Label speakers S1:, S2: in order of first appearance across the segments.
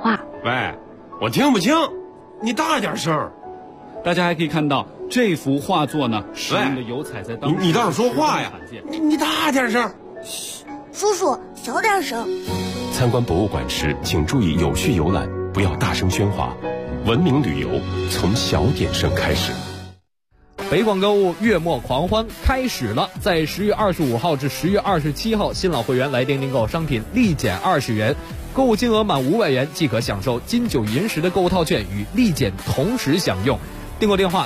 S1: 话。
S2: 喂，我听不清，你大点声。
S3: 大家还可以看到这幅画作呢，使用的油彩在当时
S2: 你倒是说话呀！你大点声。
S4: 嘘，叔叔小点声。
S5: 参观博物馆时，请注意有序游览，不要大声喧哗。文明旅游从小点声开始。
S6: 北广购物月末狂欢开始了，在10月25号至10月27号，新老会员来店订购商品立减20元，购物金额满500元即可享受金九银十的购物套券与立减同时享用。订购电话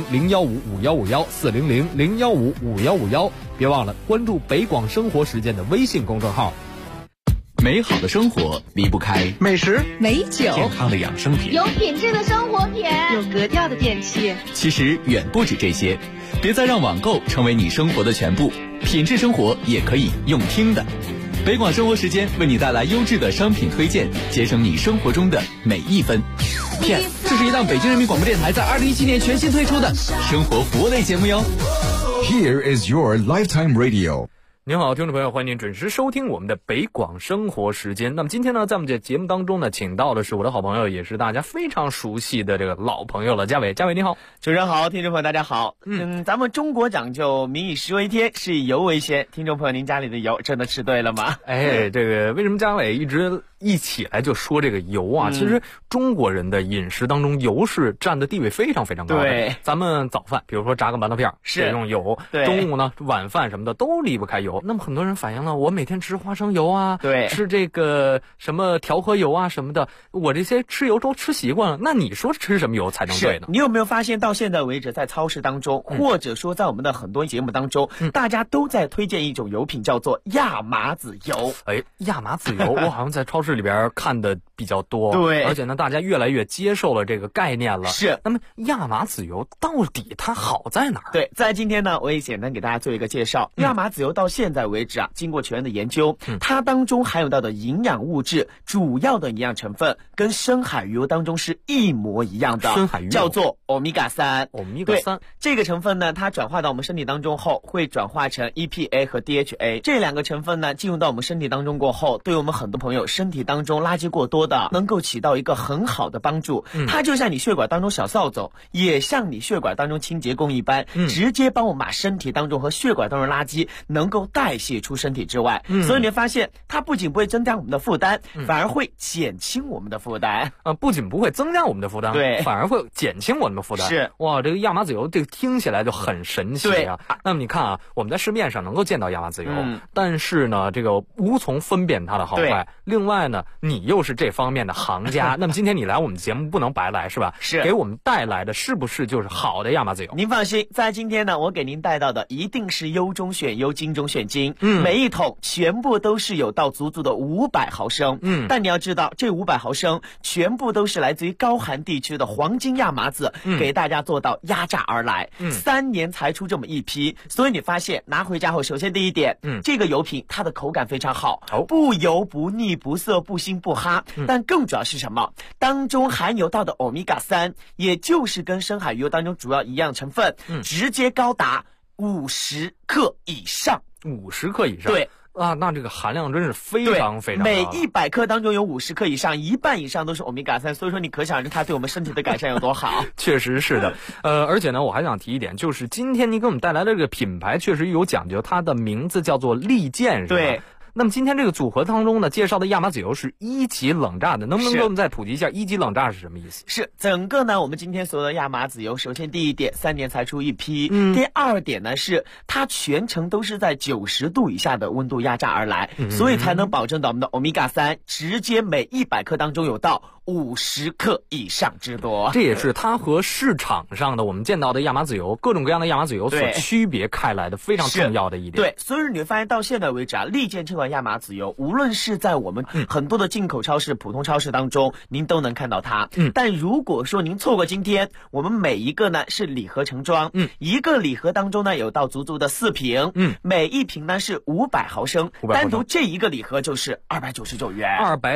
S6: 400-015-5151，400-015-5151，别忘了关注北广生活时间的微信公众号。
S7: 美好的生活离不开
S8: 美食、
S9: 美酒、
S5: 健康的养生品、
S10: 有品质的生活品、
S9: 有格调的电器。
S7: 其实远不止这些，别再让网购成为你生活的全部，品质生活也可以用听的。北广生活时间为你带来优质的商品推荐，节省你生活中的每一分。
S6: 这是一档北京人民广播电台在2017年全新推出的
S7: 生活服务类节目哟。
S11: Here is your lifetime radio。
S6: 您好，听众朋友，欢迎您准时收听我们的北广生活时间。那么今天呢，在我们这节目当中呢，请到的是我的好朋友，也是大家非常熟悉的这个老朋友了，嘉伟。嘉伟你好。
S8: 主持人好，听众朋友大家好。咱们中国讲究民以食为天，是以油为先。听众朋友，您家里的油真的吃对了吗？
S6: 这个为什么嘉伟一起来就说这个油啊？其实中国人的饮食当中，油是占的地位非常非常高的。
S8: 对，
S6: 咱们早饭，比如说炸个馒头片是用油，中午呢晚饭什么的都离不开油。那么很多人反映了，我每天吃花生油啊，
S8: 对，
S6: 吃这个什么调和油啊什么的，我这些吃油都吃习惯了。那你说吃什么油才能对呢？
S8: 你有没有发现到现在为止，在超市当中，或者说在我们的很多节目当中，大家都在推荐一种油品，叫做亚麻籽油。
S6: 亚麻籽油，我好像在超市里边看的比较多。
S8: 对，
S6: 而且呢，大家越来越接受了这个概念了。
S8: 是。
S6: 那么亚麻籽油到底它好在哪儿？
S8: 对，在今天呢，我也简单给大家做一个介绍。亚麻籽油到现在为止啊，经过全的研究，它当中含有到的营养物质，主要的营养成分跟深海鱼油当中是一模一样的，
S6: 深海鱼油
S8: 叫做欧米伽3。
S6: 欧米伽3
S8: 这个成分呢，它转化到我们身体当中后，会转化成 EPA 和 DHA 这两个成分呢，进入到我们身体当中过后，对我们很多朋友身体当中垃圾过多的，能够起到一个很好的帮助。它就像你血管当中小扫帚，也像你血管当中清洁工一般，直接帮我们把身体当中和血管当中垃圾能够代谢出身体之外。所以你会发现，它不仅不会增加我们的负担，反而会减轻我们的负担。
S6: 不仅不会增加我们的负担，
S8: 对，
S6: 反而会减轻我们的负担。
S8: 是，
S6: 哇，这个亚麻籽油这个听起来就很神奇啊。那么你看啊，我们在市面上能够见到亚麻籽油，但是呢，这个无从分辨它的好坏。另外呢，你又是这方面的行家，那么今天你来我们节目不能白来是吧？
S8: 是，
S6: 给我们带来的是不是就是好的亚麻籽油？
S8: 您放心，在今天呢，我给您带到的一定是优中选优，精中选精。每一桶全部都是有到足足的500毫升。但你要知道，这500毫升全部都是来自于高寒地区的黄金亚麻籽，给大家做到压榨而来。3年才出这么一批，所以你发现拿回家后，首先第一点，这个油品它的口感非常好，不油不腻不涩不腥不哈。但更主要是什么？当中含有到的欧米伽3，也就是跟深海鱼油当中主要一样成分，直接高达50克以上。
S6: 50克以上？
S8: 对。
S6: 那这个含量真是非常非常高。
S8: 每100克当中有50克以上，一半以上都是欧米伽3，所以说你可想而知它对我们身体的改善有多好。
S6: 确实是的。而且呢，我还想提一点，就是今天您给我们带来的这个品牌确实有讲究，它的名字叫做利剑，是吧？
S8: 对。
S6: 那么今天这个组合当中呢，介绍的亚麻籽油是1级冷榨的，能不能给我们再普及一下1级冷榨是什么意思？
S8: 是整个呢，我们今天所有的亚麻籽油，首先第一点，3年才出一批。第二点呢，是它全程都是在90度以下的温度压榨而来，所以才能保证到我们的欧米伽3直接每100克当中有到50克以上之多。
S6: 这也是它和市场上的我们见到的亚麻籽油，各种各样的亚麻籽油所区别开来的非常重要的一点。
S8: 对，所以你会发现到现在为止啊，利剑这款亚麻籽油，无论是在我们很多的进口超市、普通超市当中，您都能看到它。但如果说您错过今天，我们每一个呢是礼盒成装，一个礼盒当中呢有到足足的4瓶，每一瓶呢是500毫升，单独这一个礼盒就是299元。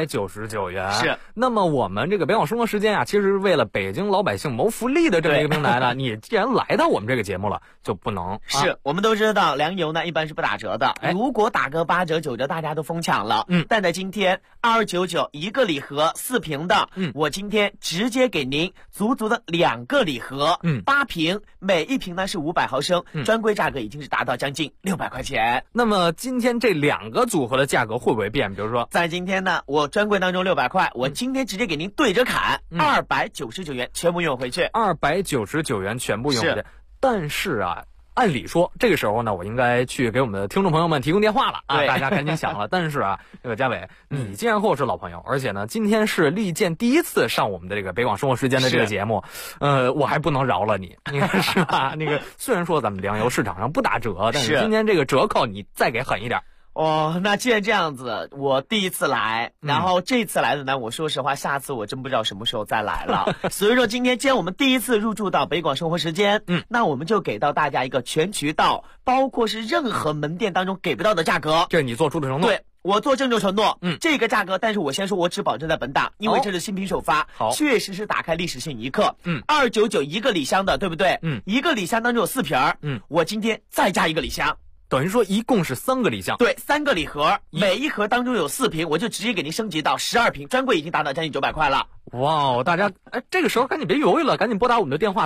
S6: 299元。
S8: 是。
S6: 那么我们这个北广生活时间啊，其实是为了北京老百姓谋福利的这么一个平台呢，你既然来到我们这个节目了，就不能
S8: 是我们都知道粮油呢一般是不打折的，如果打个8折9 的大家都疯抢了，但在今天2299一个礼盒4瓶的，我今天直接给您足足的2个礼盒，8瓶，每一瓶呢是500毫升，专柜价格已经是达到将近600块钱。
S6: 那么今天这2个组合的价格会不会变？比如说，
S8: 在今天呢，我专柜当中600块，我今天直接给您对着砍，299元全部用回去
S6: ，299元全部用回去。但是啊，按理说这个时候呢，我应该去给我们的听众朋友们提供电话了啊，大家赶紧想了。但是啊，这个嘉伟，你既然和我是老朋友，而且呢，今天是利剑第一次上我们的这个北广生活时间的这个节目，我还不能饶了你，你看是吧？那个虽然说咱们粮油市场上不打折，但是今天这个折扣你再给狠一点。
S8: 哦，那既然这样子，我第一次来，然后这次来的呢，我说实话，下次我真不知道什么时候再来了。所以说今天既然我们第一次入驻到北广生活时间，那我们就给到大家一个全渠道，包括是任何门店当中给不到的价格。
S6: 这是你做出的承诺。
S8: 对，我做郑重承诺，这个价格，但是我先说，我只保证在本档，因为这是新品首发，确实是打开历史性一刻。299一个礼箱的，对不对？一个礼箱当中有4瓶，我今天再加一个礼箱。
S6: 等于说一共是3个礼箱，
S8: 对，3个礼盒，每一盒当中有4瓶，我就直接给您升级到12瓶，专柜已经达到将近900块了。
S6: 哇，大家这个时候赶紧别犹豫了，赶紧拨打我们的电话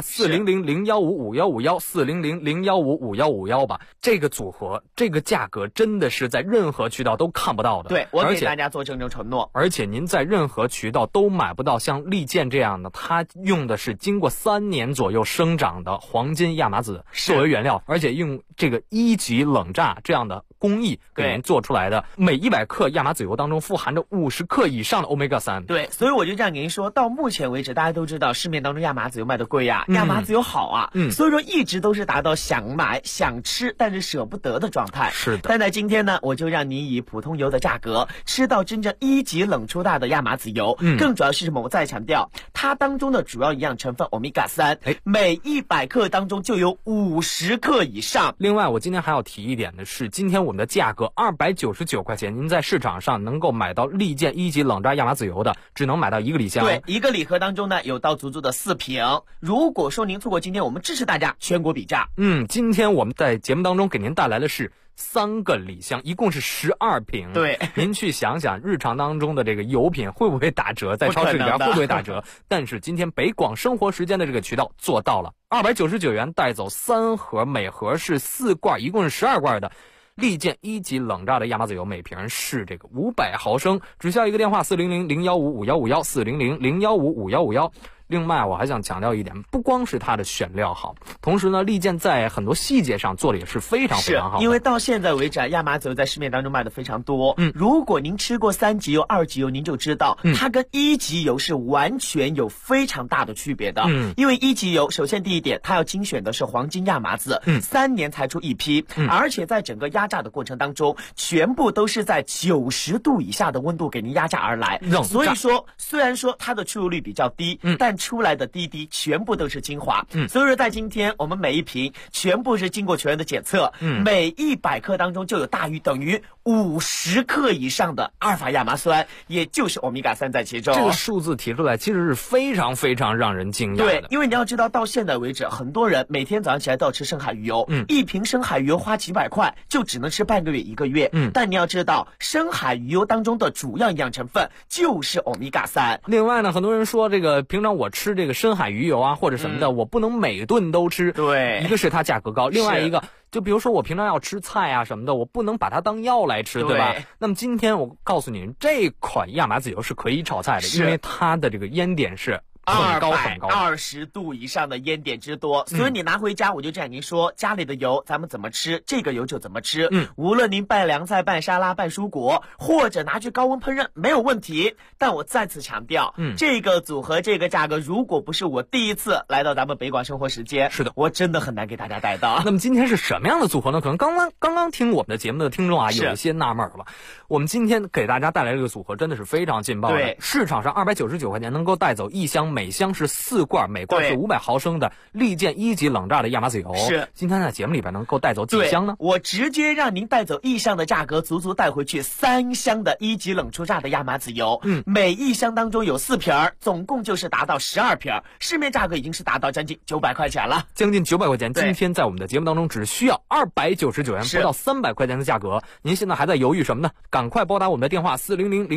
S6: 400-015-5151，400-015-5151吧。这个组合，这个价格真的是在任何渠道都看不到的。
S8: 对，我给大家做郑重承诺。
S6: 而且您在任何渠道都买不到像利剑这样的，它用的是经过3年左右生长的黄金亚麻籽作为原料，而且用这个1级冷榨这样的工艺给您做出来的，每100克亚麻籽油当中富含着50克以上的 Omega-3。
S8: 对，所以我就这样给您说，到目前为止，大家都知道市面当中亚麻籽油卖的贵啊，亚麻籽油好啊，所以说一直都是达到想买想吃但是舍不得的状态。
S6: 是的，
S8: 但在今天呢，我就让您以普通油的价格吃到真正1级冷出大的亚麻籽油。更主要是什么？我再强调，它当中的主要营养成分 Omega-3，每100克当中就有50克以上。
S6: 另外，我今天还要提一点的是，今天我们的价格299块钱，您在市场上能够买到利剑1级冷榨亚麻籽油的，只能买到1个礼箱。
S8: 对，一个礼盒当中呢，有到足足的4瓶。如果说您错过今天，我们支持大家全国比价。
S6: 今天我们在节目当中给您带来的是3个礼箱，一共是12瓶。
S8: 对，
S6: 您去想想，日常当中的这个油品会不会打折，在超市里边会不会打折？但是今天北广生活时间的这个渠道做到了，299元带走3盒，每盒是4罐，一共是12罐的利剑1级冷榨的亚麻籽油，每瓶是这个500毫升，只需要一个电话400-015-5151，400-015-5151。另外我还想强调一点，不光是它的选料好，同时呢，利剑在很多细节上做的也是非常非常好的。
S8: 因为到现在为止啊，亚麻籽油在市面当中卖的非常多。如果您吃过3级油、2级油，您就知道它跟1级油是完全有非常大的区别的。因为1级油，首先第一点，它要精选的是黄金亚麻籽，3年才出一批，而且在整个压榨的过程当中，全部都是在90度以下的温度给您压榨而来。所以说，虽然说它的出油率比较低，但出来的滴滴全部都是精华。所以说在今天我们每一瓶全部是经过全员的检测，每100克当中就有大于等于50克以上的阿尔法亚麻酸，也就是 Omega-3 在其中。
S6: 这个数字提出来其实是非常非常让人惊讶的。
S8: 对，因为你要知道，到现在为止，很多人每天早上起来都要吃深海鱼油，一瓶深海鱼油花几百块，就只能吃半个月1个月。但你要知道，深海鱼油当中的主要营养成分就是 Omega-3。
S6: 另外呢，很多人说这个平常我吃这个深海鱼油啊或者什么的，我不能每顿都吃。
S8: 对，
S6: 一个是它价格高，另外一个就比如说我平常要吃菜啊什么的，我不能把它当药来吃，对吧？那么今天我告诉你，这款亚麻籽油是可以炒菜的，因为它的这个烟点是很高很高
S8: ，220度以上的烟点之多，所以你拿回家，我就这样跟您说，家里的油咱们怎么吃，这个油就怎么吃。无论您拌凉菜、拌沙拉、拌蔬果，或者拿去高温烹饪，没有问题。但我再次强调，这个组合、这个价格，如果不是我第一次来到咱们北广生活时间，
S6: 是的，
S8: 我真的很难给大家带到。
S6: 那么今天是什么样的组合呢？可能刚刚听我们的节目的听众啊，有一些纳闷了。我们今天给大家带来这个组合真的是非常劲爆的。
S8: 对，
S6: 市场上299块钱能够带走1箱每箱是4罐，每罐是500毫升的利剑1级冷榨的亚麻籽油。
S8: 是，
S6: 今天在节目里边能够带走几箱呢？
S8: 我直接让您带走1箱的价格，足足带回去3箱的1级冷出榨的亚麻籽油。每一箱当中有4瓶，总共就是达到12瓶，市面价格已经是达到将近900块钱了，
S6: 将近900块钱。今天在我们的节目当中只需要299元，不到300块钱的价格。您现在还在犹豫什么呢？赶快拨打我们的电话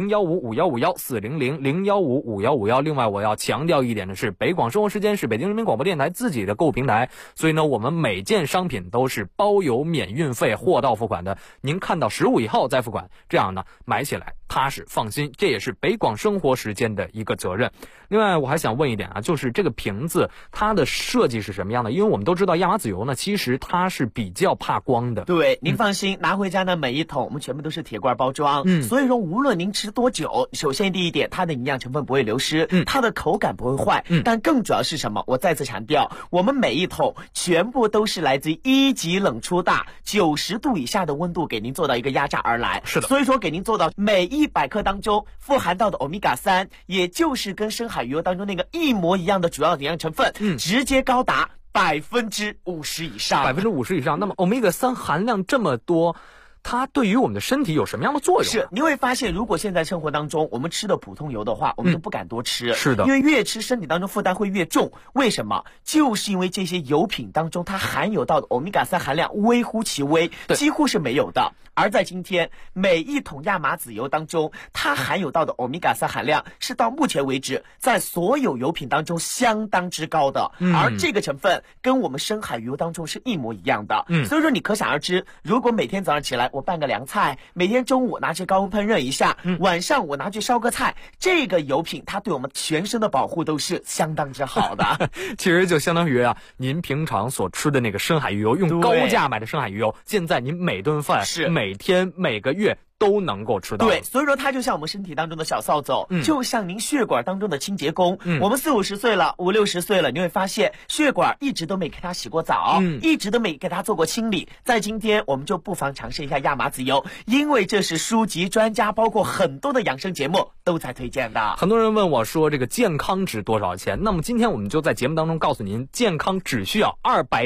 S6: 400-015-5151，400-015-5151。另外我要强调一点的是，北广生活时间是北京人民广播电台自己的购物平台，所以呢我们每件商品都是包邮免运费，货到付款的。您看到实物以后再付款，这样呢买起来踏实放心，这也是北广生活时间的一个责任。另外我还想问一点啊，就是这个瓶子它的设计是什么样的？因为我们都知道亚麻籽油呢其实它是比较怕光的。
S8: 对，您放心，拿回家的每一桶我们全部都是铁罐包装，所以说无论您吃多久，首先第一点，它的营养成分不会流失，它的口感不会坏，但更主要是什么？我再次强调，我们每一桶全部都是来自于1级冷出榨，90度以下的温度给您做到一个压榨而来。
S6: 是的，
S8: 所以说给您做到每100克当中富含到的欧米伽3，也就是跟深海鱼油当中那个一模一样的主要营养成分，直接高达50%以上
S6: ，50%以上。那么欧米伽3含量这么多，它对于我们的身体有什么样的作用？
S8: 是，你会发现，如果现在生活当中我们吃的普通油的话，我们都不敢多吃。
S6: 是的，
S8: 因为越吃身体当中负担会越重。为什么？就是因为这些油品当中它含有到的欧米伽3含量微乎其微，几乎是没有的。而在今天，每一桶亚麻籽油当中，它含有到的欧米伽3含量是到目前为止在所有油品当中相当之高的，而这个成分跟我们深海鱼油当中是一模一样的。所以说你可想而知，如果每天早上起来我拌个凉菜，每天中午拿去高温烹饪一下，晚上我拿去烧个菜，这个油品它对我们全身的保护都是相当之好的。
S6: 其实就相当于啊，您平常所吃的那个深海鱼油，用高价买的深海鱼油，现在您每顿饭每天每个月都能够吃到。
S8: 对，所以说它就像我们身体当中的小扫帚，就像您血管当中的清洁工。我们40-50岁了，50-60岁了，你会发现血管一直都没给它洗过澡，一直都没给它做过清理。在今天我们就不妨尝试一下亚麻籽油，因为这是书籍专家包括很多的养生节目都在推荐的。
S6: 很多人问我说这个健康值多少钱？那么今天我们就在节目当中告诉您，健康只需要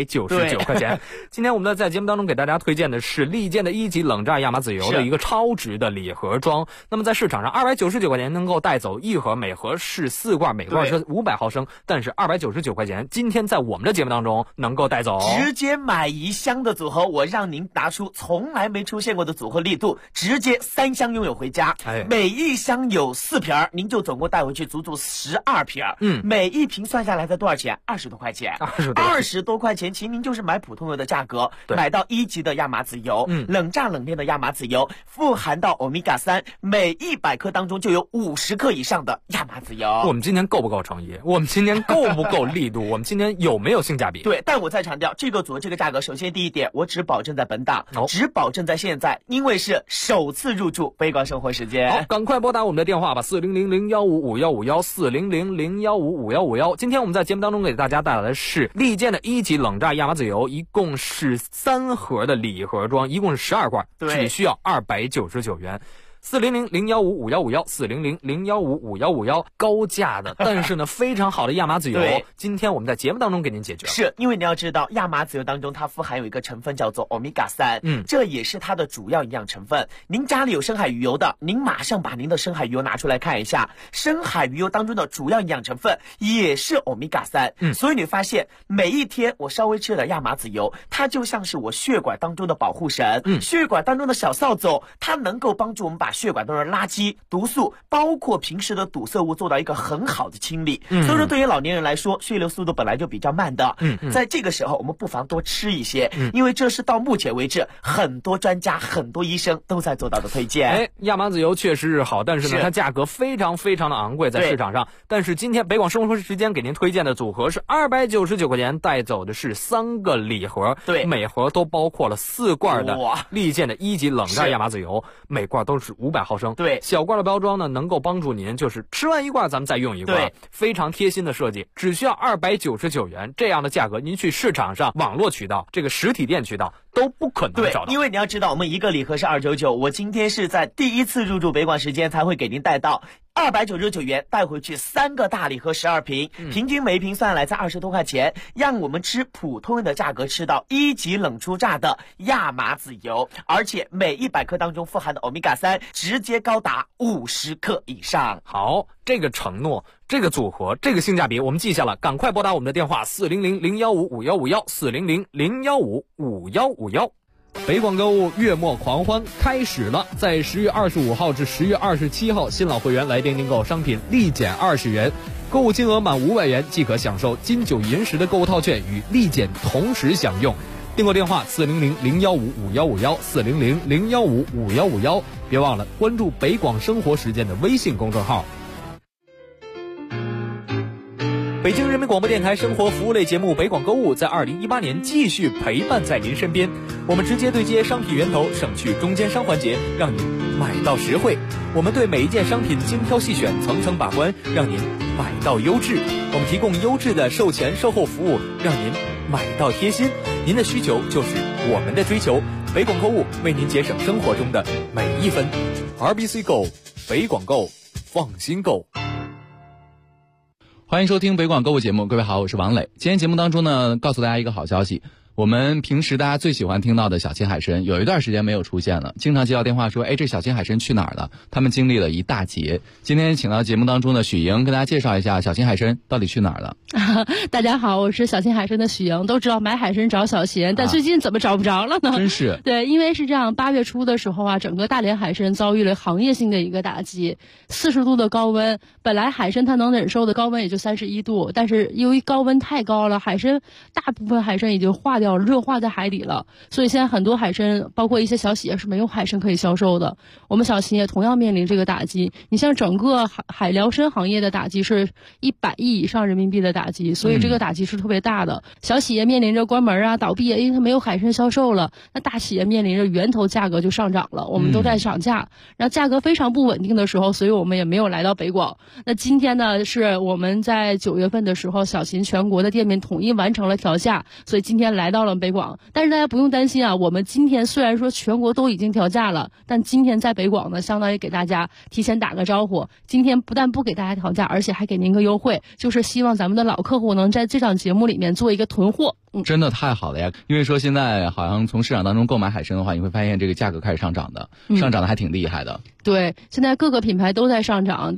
S6: 299块钱。今天我们在节目当中给大家推荐的是利剑的1级冷榨亚麻籽油的一个超值的礼盒装。那么在市场上299块钱能够带走一盒，每盒是4罐，每罐是500毫升，但是299块钱今天在我们的节目当中能够带走，
S8: 直接买1箱的组合，我让您拿出从来没出现过的组合力度，直接3箱拥有回家。每一箱有4瓶，您就总共带回去足足12瓶。每一瓶算下来才多少钱？20多块钱。20多块钱，其实您就是买普通油的价格，买到1级的亚麻籽油，冷榨冷炼的亚麻籽油，富含到欧米伽3，每100克当中就有50克以上的亚麻籽油。
S6: 我们今天够不够诚意？我们今天够不够力度？我们今天有没有性价比？
S8: 对，但我再强调，这个组合这个价格，首先第一点，我只保证在本档，只保证在现在，因为是首次入驻北广生活时间。
S6: 好，赶快拨打我们的电话吧，400-015-5151，400-015-5151。今天我们在节目当中给大家带来的是利剑的1级冷榨亚麻籽油，一共是3盒的礼盒装，一共是12罐，只需要299元。400-015-5151，400-015-5151，高价的，但是呢非常好的亚麻籽油，今天我们在节目当中给您解决。
S8: 是因为你要知道，亚麻籽油当中它富含有一个成分叫做欧米伽3，这也是它的主要营养成分。您家里有深海鱼油的，您马上把您的深海鱼油拿出来看一下，深海鱼油当中的主要营养成分也是欧米伽3。所以你发现每一天我稍微吃点亚麻籽油，它就像是我血管当中的保护神，血管当中的小扫帚，它能够帮助我们把血管当中的垃圾、毒素，包括平时的堵塞物做到一个很好的清理。所以说对于老年人来说，血流速度本来就比较慢的，在这个时候我们不妨多吃一些，因为这是到目前为止很多专家、很多医生都在做到的推荐。
S6: 亚麻籽油确实是好，但是呢它价格非常非常的昂贵在市场上。但是今天北广生活时间给您推荐的组合是299块钱，带走的是3个礼盒，每盒都包括了4罐的利剑的1级冷榨亚麻籽油，每罐都是500毫升。小罐的包装呢能够帮助您就是吃完一罐咱们再用一罐，非常贴心的设计，只需要299元。这样的价格您去市场上网络渠道、这个实体店渠道都不可能找到。
S8: 对，因为你要知道，我们一个礼盒是299，我今天是在第一次入驻北广时间才会给您带到299元带回去3个大礼盒12瓶，平均每一瓶算来在20多块钱，让我们吃普通人的价格吃到1级冷出榨的亚麻籽油，而且每100克当中富含的欧米伽3直接高达50克以上。
S6: 好，这个承诺，这个组合，这个性价比我们记下了，赶快拨打我们的电话400-015-5151 北广购物月末狂欢开始了，在10月25号至10月27号，新老会员来电订购商品立减20元，购物金额满500元即可享受金九银十的购物套券与立减同时享用。订购电话400-015-5151 400-015-5151，别忘了关注北广生活实践的微信公众号。北京人民广播电台生活服务类节目北广购物在2018年继续陪伴在您身边，我们直接对接商品源头，省去中间商环节，让您买到实惠。我们对每一件商品精挑细选，层层把关，让您买到优质。我们提供优质的售前售后服务，让您买到贴心。您的需求就是我们的追求，北广购物为您节省生活中的每一分。RBC Go， 北广购，放心购。
S7: 欢迎收听北广购物节目，各位好，我是王磊。今天节目当中呢，告诉大家一个好消息，我们平时大家最喜欢听到的小青海参有一段时间没有出现了，经常接到电话说，这小青海参去哪儿了？他们经历了一大劫。今天请到节目当中的许莹跟大家介绍一下小青海参到底去哪儿了。
S1: 大家好，我是小青海参的许莹。都知道买海参找小秦，但最近怎么找不着了呢？
S7: 真是。
S1: 对，因为是这样，8月初的时候啊，整个大连海参遭遇了行业性的一个打击，40度的高温，本来海参它能忍受的高温也就31度，但是由于高温太高了，大部分海参已经化掉了，热化在海底了，所以现在很多海参，包括一些小企业是没有海参可以销售的。我们小企业同样面临这个打击。你像整个海辽参行业的打击是100亿以上人民币的打击，所以这个打击是特别大的。小企业面临着关门啊、倒闭啊，因为它没有海参销售了。那大企业面临着源头价格就上涨了，我们都在涨价，然后价格非常不稳定的时候，所以我们也没有来到北广。那今天呢，是我们在9月份的时候，小秦全国的店面统一完成了调价，所以今天来到了北广。但是大家不用担心啊，我们今天虽然说全国都已经调价了，但今天在北广呢，相当于给大家提前打个招呼。今天不但不给大家调价，而且还给您个优惠，就是希望咱们的老客户能在这档节目里面做一个囤货。
S7: 真的太好了呀！因为说现在好像从市场当中购买海参的话，你会发现这个价格开始上涨的，上涨的还挺厉害的。
S1: 对，现在各个品牌都在上涨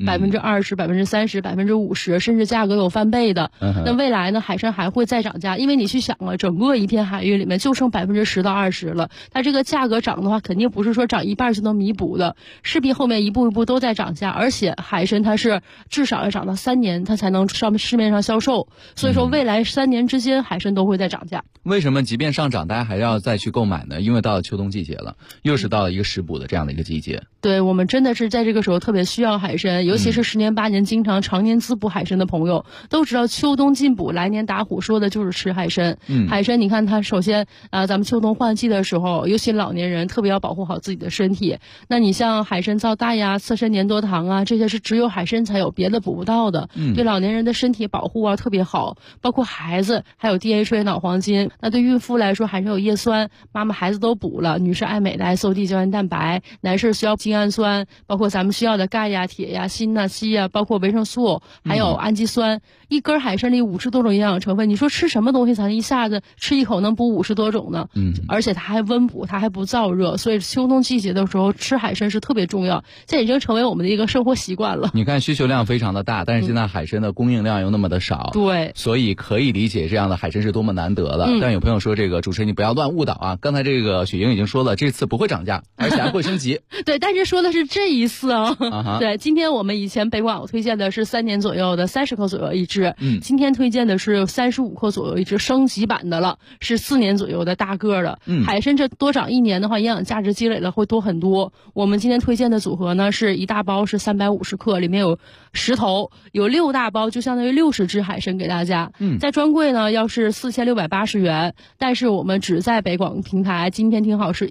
S1: ，20%、30%、50%，甚至价格有翻倍的。那未来呢，海参还会再涨价，因为你去想啊，整个一片海域里面就剩10%到20%了，它这个价格涨的话，肯定不是说涨一半就能弥补的，势必后面一步一步都在涨价，而且海参它是至少要涨到3年，它才能上市面上销售，所以说未来3年之间海参都会在涨价。
S7: 为什么即便上涨，大家还要再去购买呢？因为到了秋冬季节了，又是到了一个食补的这样的一个季节。
S1: 对，我们真的是在这个时候特别需要海参，尤其是10年8年经常常年滋补海参的朋友，都知道秋冬进补，来年打虎，说的就是吃海参。海参你看它首先咱们秋冬换季的时候，尤其老年人特别要保护好自己的身体。那你像海参皂苷呀、刺参粘多糖啊，这些是只有海参才有，别的补不到的。对老年人的身体保护啊特别好，包括孩子还有 DHA 脑黄金。那对孕妇来说还是有叶酸，妈妈孩子都补了，女士爱美的 SOD 胶原蛋白，男士需要精氨酸，包括咱们需要的钙呀、铁呀、锌呐、硒呀，包括维生素，还有氨基酸。一根海参里50多种营养成分，你说吃什么东西才能一下子吃一口能补50多种呢？而且它还温补，它还不燥热，所以秋冬季节的时候吃海参是特别重要，这已经成为我们的一个生活习惯了。
S7: 你看需求量非常的大，但是现在海参的供应量又那么的少，
S1: 对，
S7: 所以可以理解这样的海参是多么难得了。但有朋友说，这个主持人你不要乱误导啊！刚才这个雪莹已经说了，这次不会涨价，而且还会升级。
S1: 对，但是说的是这一次啊。对，今天我们以前北广我推荐的是3年左右的30克左右一只，今天推荐的是35克左右一只，升级版的了，是4年左右的大个的。海参这多长1年的话，营养价值积累了会多很多。我们今天推荐的组合呢，是一大包是350克，里面有10头，有6大包，就相当于60只海参给大家。在专柜呢要是4680元，但是我们只在北广平台，今天听好是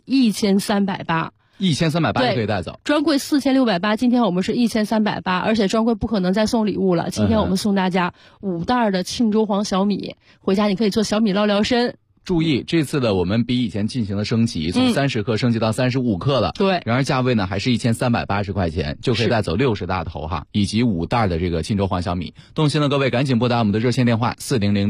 S1: 1380。
S7: 1380就可以带走，
S1: 专柜4680，今天我们是1380，而且专柜不可能再送礼物了。今天我们送大家5袋的庆州黄小米，回家你可以做小米烙辽参。
S9: 注意，这次的我们比以前进行了升级，从30克升级到35克了。
S1: 对，
S9: 然而价位呢还是1380块钱，就可以带走60大头哈，以及5袋的这个沁州黄小米。动心的各位赶紧拨打我们的热线电话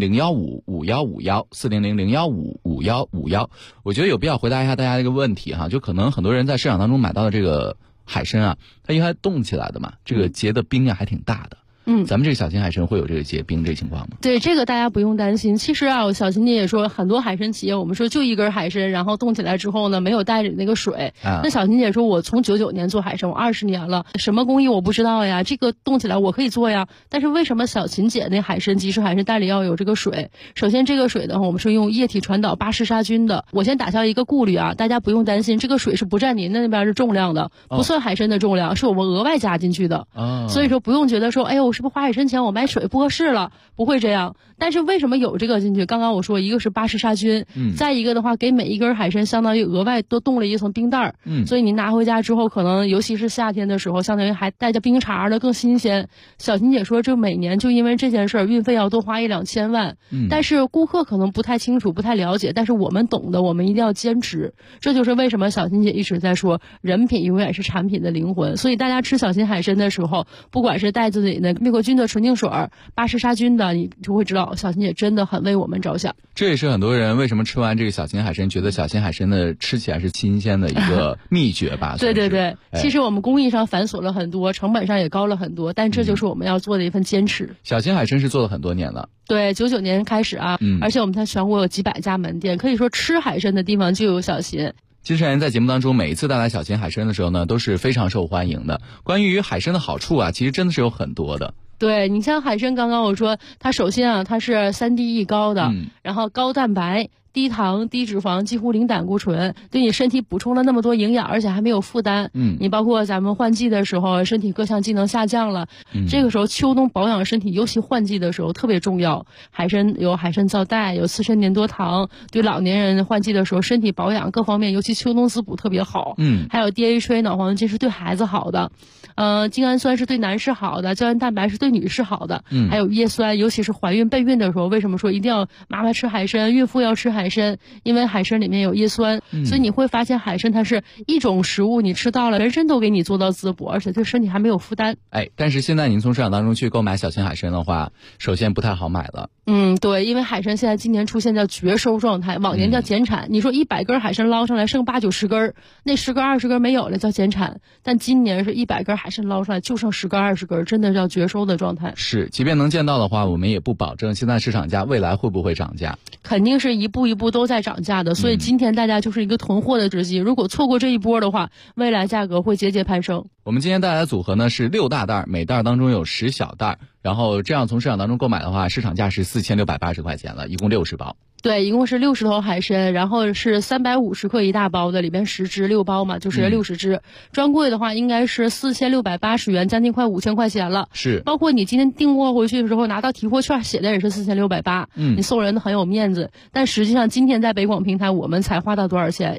S9: 400-015-5151，400-015-5151。我觉得有必要回答一下大家一个问题哈，就可能很多人在市场当中买到的这个海参啊，它应该冻起来的嘛，这个结的冰呀还挺大的。咱们这个小型海参会有这个结冰这情况吗？
S1: 对，这个大家不用担心。其实啊，小琴姐也说，很多海参企业，我们说就一根海参，然后冻起来之后呢，没有带着那个水。那小琴姐说，我从99年做海参，我20年了，什么工艺我不知道呀，这个冻起来我可以做呀。但是为什么小琴姐那海参即食海参袋里要有这个水？首先这个水的话，我们是用液体传导巴氏杀菌的。我先打消一个顾虑啊，大家不用担心，这个水是不占您的那边的重量的，不算海参的重量，是我们额外加进去的。所以说不用觉得说，哎呦，我是不是花海参钱我买水不合适了，不会这样。但是为什么有这个进去？刚刚我说，一个是巴氏杀菌，再一个的话，给每一根海参相当于额外多冻了一层冰袋儿，所以您拿回家之后，可能尤其是夏天的时候，相当于还带着冰碴的更新鲜。小琴姐说，这每年就因为这件事儿，运费要多花1-2千万。但是顾客可能不太清楚、不太了解，但是我们懂的，我们一定要坚持。这就是为什么小琴姐一直在说，人品永远是产品的灵魂。所以大家吃小型海参的时候，不管是袋子里的灭过菌的纯净水、巴氏杀菌的，你就会知道小琴姐真的很为我们着想。
S9: 这也是很多人为什么吃完这个小型海参觉得小型海参的吃起来是新鲜的一个秘诀吧。
S1: 对对对，其实我们工艺上繁琐了很多，成本上也高了很多，但这就是我们要做的一份坚持。
S9: 小型海参是做了很多年了。
S1: 对，99年开始啊，而且我们在全国有几百家门店，可以说吃海参的地方就有小琴。
S9: 金山在节目当中每一次带来小型海参的时候呢，都是非常受欢迎的。关于海参的好处啊，其实真的是有很多的。
S1: 对，你像海参，刚刚我说它首先啊，它是3D 高的，然后高蛋白、低糖、低脂肪，几乎零胆固醇，对你身体补充了那么多营养，而且还没有负担。你包括咱们换季的时候，身体各项机能下降了，这个时候秋冬保养身体，尤其换季的时候特别重要。海参有海参皂苷，有次生粘多糖，对老年人换季的时候身体保养各方面，尤其秋冬滋补特别好。还有 DHA 脑黄金是对孩子好的，精氨酸是对男士好的，胶原蛋白是对女士好的，还有叶酸，尤其是怀孕备孕的时候，为什么说一定要妈妈吃海参，孕妇要吃海参？因为海参里面有叶酸，所以你会发现海参它是一种食物，你吃到了，全身都给你做到滋补，而且对身体还没有负担。
S9: 但是现在您从市场当中去购买小型海参的话，首先不太好买了。
S1: 对，因为海参现在今年出现叫绝收状态，往年叫减产。你说100根海参捞上来剩80-90根，那10根20根没有了叫减产，但今年是100根海参捞上来就剩10根20根，真的叫绝收的状态。
S9: 是，即便能见到的话，我们也不保证现在市场价未来会不会涨价，
S1: 肯定是一步一步都在涨价的，所以今天大家就是一个囤货的时机，如果错过这一波的话，未来价格会节节攀升。
S9: 我们今天带来的组合呢是6大袋，每袋当中有10小袋，然后这样从市场当中购买的话，市场价是4680块钱了，一共60包。
S1: 对，一共是60头海参，然后是350克一大包的，里边10只6包嘛，就是60只。专柜的话应该是4680元，将近快5000块钱了。
S9: 是，
S1: 包括你今天订货回去的时候拿到提货券，写的也是4680，你送人的很有面子。但实际上今天在北广平台我们才花到多少钱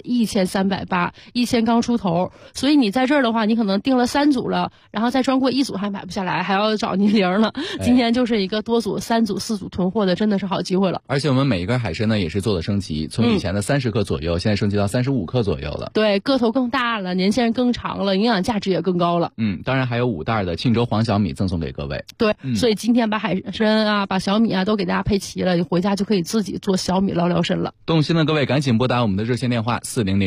S1: ？1380，1000刚出头。所以你在这儿的话，你可能订了3组了，然后在专柜1组还买不下来，还要找您零了。今天就是一个多组、3组、4组囤货的，真的是好机会了。
S9: 而且我们每一根海参呢也是做了升级，从以前的30克左右，现在升级到35克左右了。
S1: 对，个头更大了，年限更长了，营养价值也更高了。
S9: 当然还有5袋的沁州黄小米赠送给各位。
S1: 对，所以今天把海参啊、把小米啊都给大家配齐了，你回家就可以自己做小米捞聊参了。
S9: 动心的各位赶紧拨打我们的热线电话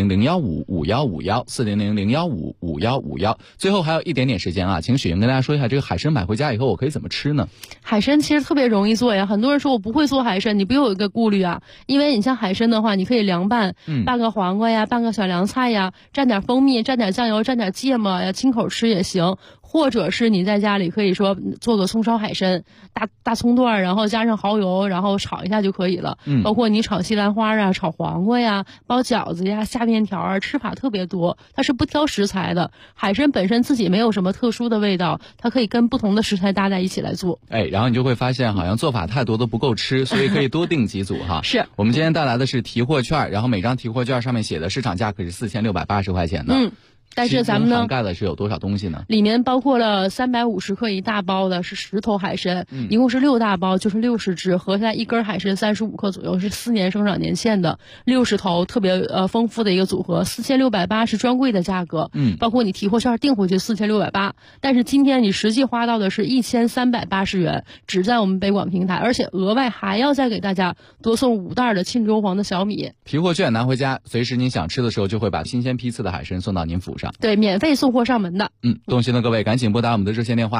S9: 400-015-5151，400-015-5151。最后还有一点点时间啊，请雪莹跟大家说一下，这个海参买回家以后我可以怎么吃呢？
S1: 海参其实特别容易做呀，很多人说我不会做海参，你不用有一个顾虑啊，因为你像海参的话，你可以凉拌，拌个黄瓜呀，拌个小凉菜呀，蘸点蜂蜜，蘸点酱油，蘸点芥末呀，清口吃也行。或者是你在家里可以说做个葱烧海参，大葱段，然后加上蚝油，然后炒一下就可以了。包括你炒西兰花啊，炒黄瓜呀，包饺子呀，下面条啊，吃法特别多。它是不挑食材的，海参本身自己没有什么特殊的味道，它可以跟不同的食材搭在一起来做。
S9: 然后你就会发现好像做法太多都不够吃，所以可以多订几组哈。
S1: 是
S9: 我们今天带来的是提货券，然后每张提货券上面写的市场价可是4680块钱的。
S1: 但是咱们呢，
S9: 涵盖的是有多少东西呢？
S1: 里面包括了350克一大包的是10头海参，一共是6大包，就是60只，合下来一根海参35克左右，是4年生长年限的60头，特别丰富的一个组合，4680是专柜的价格，包括你提货券订回去4680，但是今天你实际花到的是1380元，只在我们北广平台，而且额外还要再给大家多送5袋的沁州黄的小米。
S9: 提货券拿回家，随时您想吃的时候就会把新鲜批次的海参送到您府上。
S1: 对，免费送货上门的。
S9: 动心的各位赶紧拨打我们的热线电话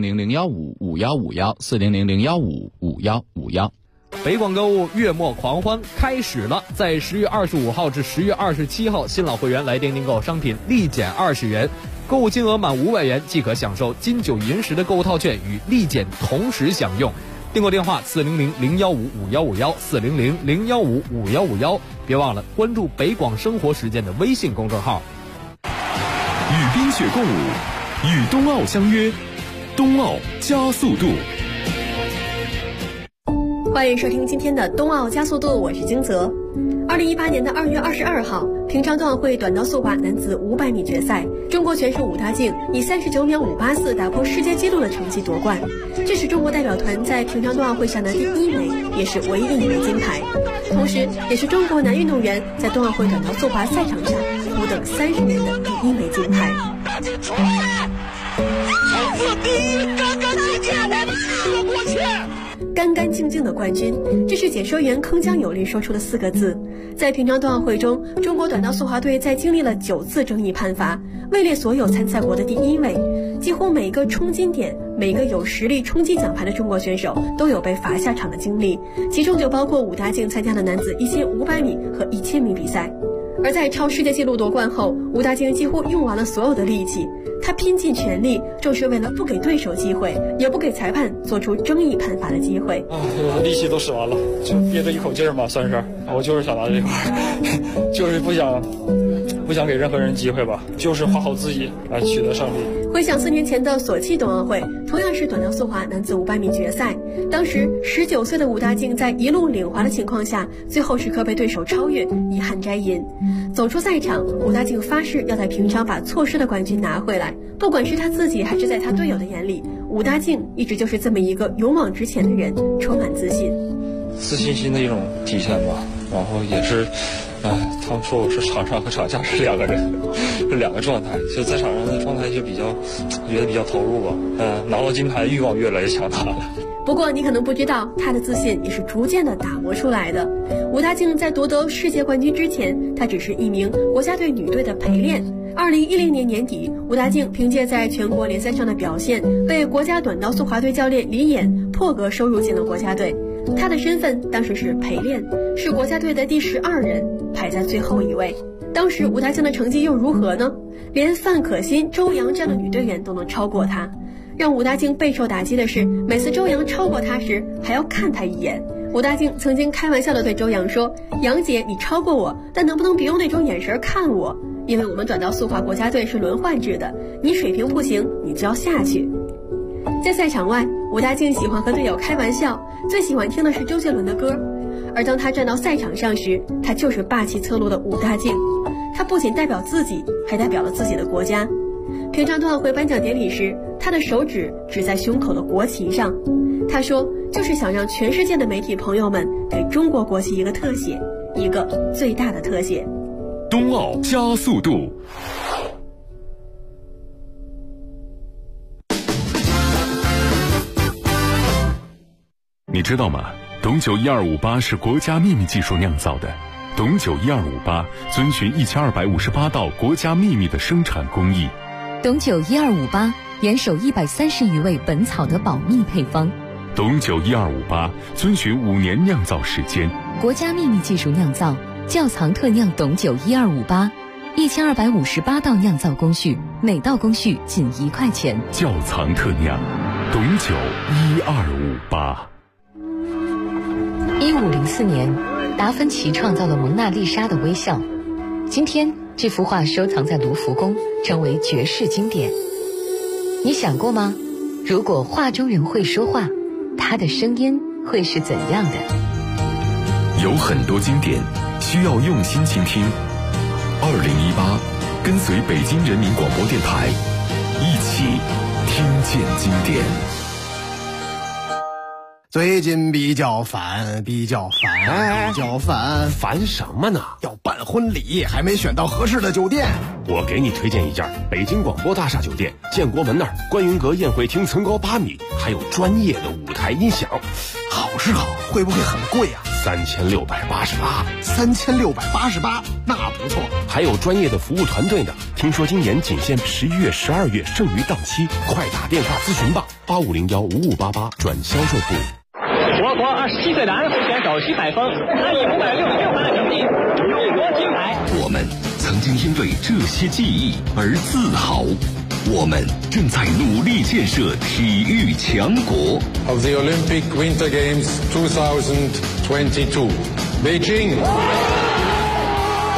S9: 400-015-5151，400-015-5151。
S6: 北广购物月末狂欢开始了，在10月25号至10月27号，新老会员来电订购商品立减20元，购物金额满500元即可享受金9银10的购物套券与立减同时享用。订购电话400-015-5151，400-015-5151，别忘了关注北广生活时间的微信公众号。
S5: 与冰雪共舞，与冬奥相约，冬奥加速度。
S10: 欢迎收听今天的冬奥加速度，我是金泽。2018年的2月22号，平昌冬奥会短道速滑男子500米决赛，中国选手武大靖以39秒584打破世界纪录的成绩夺冠，这是中国代表团在平昌冬奥会上的第1枚，也是唯一的1枚金牌，同时也是中国男运动员在冬奥会短道速滑赛场上苦等30年的第1枚金牌。干干净净的冠军，这是解说员铿锵有力说出的4个字。在平昌冬奥会中，中国短道速滑队在经历了9次争议判罚，位列所有参赛国的第1位。几乎每个冲金点，每个有实力冲击奖牌的中国选手都有被罚下场的经历，其中就包括武大靖参加的男子1500米和1000米比赛。而在超世界纪录夺冠后，武大靖几乎用完了所有的力气，他拼尽全力，就是为了不给对手机会，也不给裁判做出争议判罚的机会。
S12: 力气都使完了，就憋着一口劲儿嘛，算是。我就是想拿这块，就是不想给任何人机会吧，就是花好自己来取得胜利。
S10: 回想4年前的索契冬奥会，同样是短道速滑男子500米决赛，当时19岁的武大靖在一路领滑的情况下，最后时刻被对手超越，遗憾摘银。走出赛场，武大靖发誓要在平昌把错失的冠军拿回来，不管是他自己还是在他队友的眼里，武大靖一直就是这么一个勇往直前的人，充满自信。
S12: 自信心的一种体现吧，然后也是他们说我是场上和场下是2个人，是2个状态。就在场上的状态就觉得比较投入吧。拿到金牌欲望越来越强大了。
S10: 不过你可能不知道，他的自信也是逐渐的打磨出来的。武大靖在夺得世界冠军之前，他只是一名国家队女队的陪练。2010年年底，武大靖凭借在全国联赛上的表现，被国家短道速滑队教练李岩破格收入进了国家队。他的身份当时是陪练，是国家队的第12人，排在最后一位。当时武大靖的成绩又如何呢？连范可新、周洋这样的女队员都能超过他。让武大靖备受打击的是，每次周洋超过他时，还要看他一眼。武大靖曾经开玩笑地对周洋说：“杨姐，你超过我，但能不能别用那种眼神看我？因为我们短道速滑国家队是轮换制的，你水平不行，你就要下去。”在赛场外，武大靖喜欢和队友开玩笑，最喜欢听的是周杰伦的歌。而当他站到赛场上时，他就是霸气侧漏的武大靖。他不仅代表自己，还代表了自己的国家。平昌冬奥会颁奖典礼时，他的手指指在胸口的国旗上，他说就是想让全世界的媒体朋友们给中国国旗一个特写，一个最大的特写。
S5: 冬奥加速度。你知道吗？董酒1258是国家秘密技术酿造的。董酒1258遵循1258道国家秘密的生产工艺。
S13: 董酒1258严守130余味本草的保密配方。
S5: 董酒1258遵循5年酿造时间。
S13: 国家秘密技术酿造，窖藏特酿董酒1258，1258道酿造工序，每道工序仅1块钱。
S5: 窖藏特酿，董酒1258。
S13: 1504年，达芬奇创造了蒙娜丽莎的微笑。今天，这幅画收藏在卢浮宫，成为绝世经典。你想过吗？如果画中人会说话，他的声音会是怎样的？
S5: 有很多经典需要用心倾听。2018 跟随北京人民广播电台，一起听见经典。
S14: 最近比较烦，
S2: 烦什么呢？
S14: 要办婚礼，还没选到合适的酒店。
S2: 我给你推荐一家北京广播大厦酒店，建国门那儿观云阁宴会厅层高8米，还有专业的舞台音响。
S14: 好是好，会不会很贵啊
S2: ？3688，
S14: 那不错。
S2: 还有专业的服务团队呢。听说今年仅限11月、12月，剩余档期，快打电话咨询吧，8501-5588转销售部。
S15: 我国27岁男会选手徐海峰，他以566分的成绩勇夺金牌。
S5: 我们曾经因为这些记忆而自豪，我们正在努力建设体育强国。
S16: Of the Olympic Winter Games 2022, Beijing.